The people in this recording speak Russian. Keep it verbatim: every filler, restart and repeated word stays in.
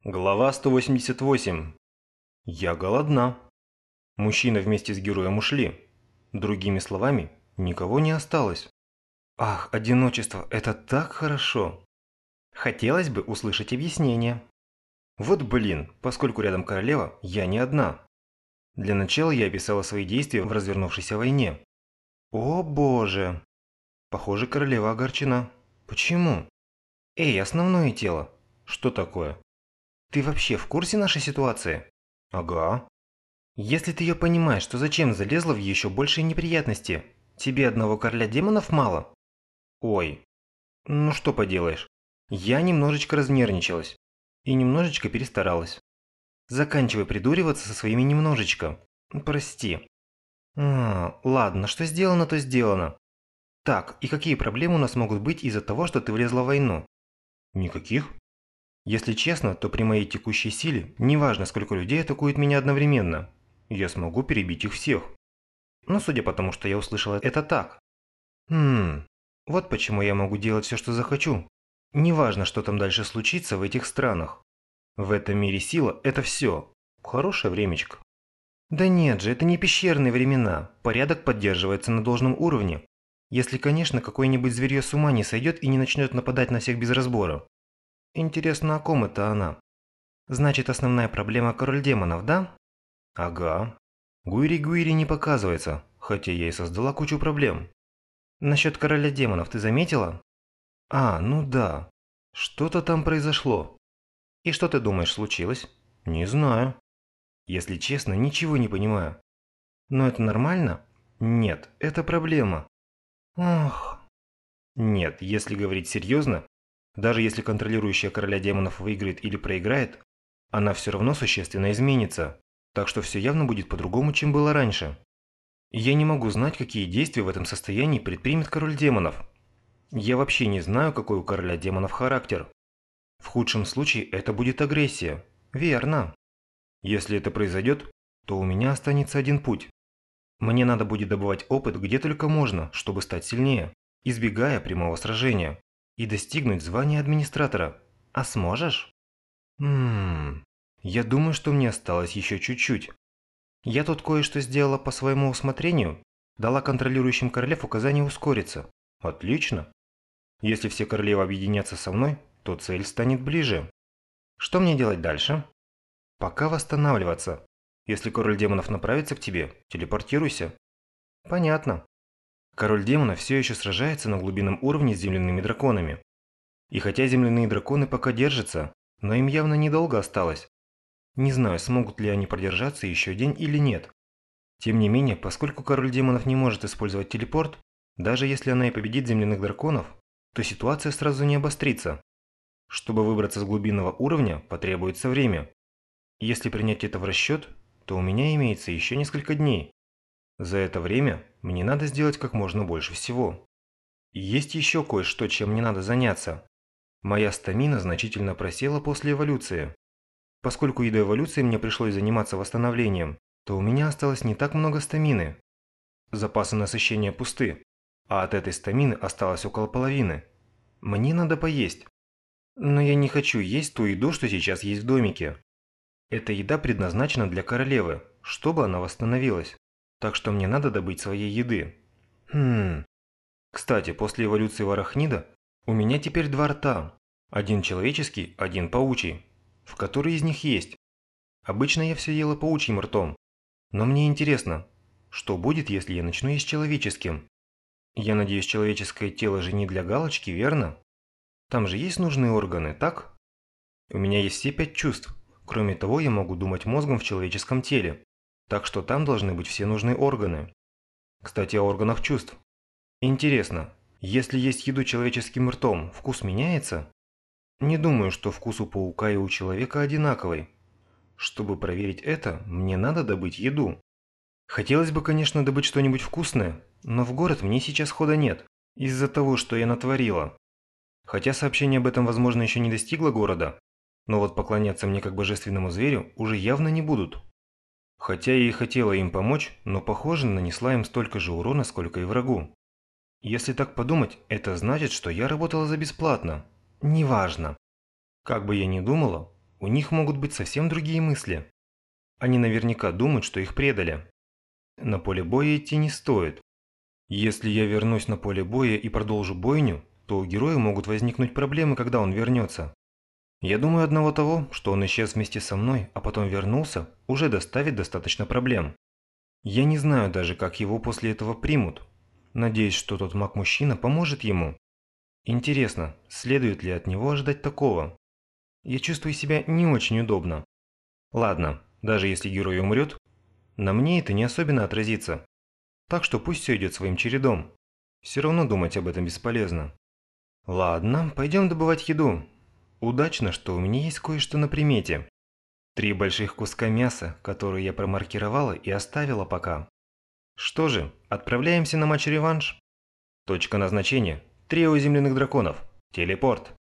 Глава сто восемьдесят восемь. Я голодна. Мужчины вместе с героем ушли. Другими словами, никого не осталось. Ах, одиночество – это так хорошо. Хотелось бы услышать объяснение. Вот блин, поскольку рядом королева, я не одна. Для начала я описала свои действия в развернувшейся войне. О боже. Похоже, королева огорчена. Почему? Эй, основное тело. Что такое? Ты вообще в курсе нашей ситуации? Ага. Если ты ее понимаешь, то зачем залезла в еще большие неприятности? Тебе одного короля демонов мало? Ой. Ну что поделаешь. Я немножечко разнервничалась. И немножечко перестаралась. Заканчивай придуриваться со своими немножечко. Прости. А, ладно, что сделано, то сделано. Так, и какие проблемы у нас могут быть из-за того, что ты влезла в войну? Никаких. Если честно, то при моей текущей силе, неважно сколько людей атакует меня одновременно, я смогу перебить их всех. Но судя по тому, что я услышала, это так. Хм, вот почему я могу делать все, что захочу. Неважно, что там дальше случится в этих странах. В этом мире сила – это все. Хорошее времечко. Да нет же, это не пещерные времена. Порядок поддерживается на должном уровне. Если, конечно, какое-нибудь зверье с ума не сойдет и не начнет нападать на всех без разбора. Интересно, о ком это она? Значит, основная проблема король демонов, да? Ага. Гуири-Гуири не показывается, хотя я и создала кучу проблем. Насчет короля демонов ты заметила? А, ну да. Что-то там произошло. И что ты думаешь случилось? Не знаю. Если честно, ничего не понимаю. Но это нормально? Нет, это проблема. Ох. Нет, если говорить серьезно, даже если контролирующая короля демонов выиграет или проиграет, она все равно существенно изменится, так что все явно будет по-другому, чем было раньше. Я не могу знать, какие действия в этом состоянии предпримет король демонов. Я вообще не знаю, какой у короля демонов характер. В худшем случае это будет агрессия. Верно. Если это произойдет, то у меня останется один путь. Мне надо будет добывать опыт где только можно, чтобы стать сильнее, избегая прямого сражения, и достигнуть звания администратора. А сможешь? Ммм... Я думаю, что мне осталось еще чуть-чуть. Я тут кое-что сделала по своему усмотрению, дала контролирующим королев указание ускориться. Отлично. Если все королевы объединятся со мной, то цель станет ближе. Что мне делать дальше? Пока восстанавливаться. Если король демонов направится к тебе, телепортируйся. Понятно. Король демонов все еще сражается на глубинном уровне с земляными драконами. И хотя земляные драконы пока держатся, но им явно недолго осталось. Не знаю, смогут ли они продержаться еще день или нет. Тем не менее, поскольку король демонов не может использовать телепорт, даже если она и победит земляных драконов, то ситуация сразу не обострится. Чтобы выбраться с глубинного уровня, потребуется время. Если принять это в расчет, то у меня имеется еще несколько дней. За это время мне надо сделать как можно больше всего. И есть еще кое-что, чем мне надо заняться. Моя стамина значительно просела после эволюции. Поскольку и до эволюции мне пришлось заниматься восстановлением, то у меня осталось не так много стамины. Запасы насыщения пусты, а от этой стамины осталось около половины. Мне надо поесть. Но я не хочу есть ту еду, что сейчас есть в домике. Эта еда предназначена для королевы, чтобы она восстановилась. Так что мне надо добыть своей еды. Хм. Кстати, после эволюции варахнида у меня теперь два рта. Один человеческий, один паучий. В который из них есть? Обычно я все ела паучьим ртом. Но мне интересно, что будет, если я начну есть человеческим? Я надеюсь, человеческое тело же не для галочки, верно? Там же есть нужные органы, так? У меня есть все пять чувств. Кроме того, я могу думать мозгом в человеческом теле. Так что там должны быть все нужные органы. Кстати, о органах чувств. Интересно, если есть еду человеческим ртом, вкус меняется? Не думаю, что вкус у паука и у человека одинаковый. Чтобы проверить это, мне надо добыть еду. Хотелось бы, конечно, добыть что-нибудь вкусное, но в город мне сейчас хода нет, из-за того, что я натворила. Хотя сообщение об этом, возможно, еще не достигло города, но вот поклоняться мне как божественному зверю уже явно не будут. Хотя я и хотела им помочь, но, похоже, нанесла им столько же урона, сколько и врагу. Если так подумать, это значит, что я работала за бесплатно. Неважно. Как бы я ни думала, у них могут быть совсем другие мысли. Они наверняка думают, что их предали. На поле боя идти не стоит. Если я вернусь на поле боя и продолжу бойню, то у героя могут возникнуть проблемы, когда он вернется. Я думаю, одного того, что он исчез вместе со мной, а потом вернулся, уже доставит достаточно проблем. Я не знаю даже, как его после этого примут. Надеюсь, что тот маг-мужчина поможет ему. Интересно, следует ли от него ожидать такого? Я чувствую себя не очень удобно. Ладно, даже если герой умрет, на мне это не особенно отразится. Так что пусть все идет своим чередом. Все равно думать об этом бесполезно. Ладно, пойдем добывать еду. Удачно, что у меня есть кое-что на примете. Три больших куска мяса, которые я промаркировала и оставила пока. Что же, отправляемся на матч-реванш. Точка назначения – трио земляных драконов. Телепорт.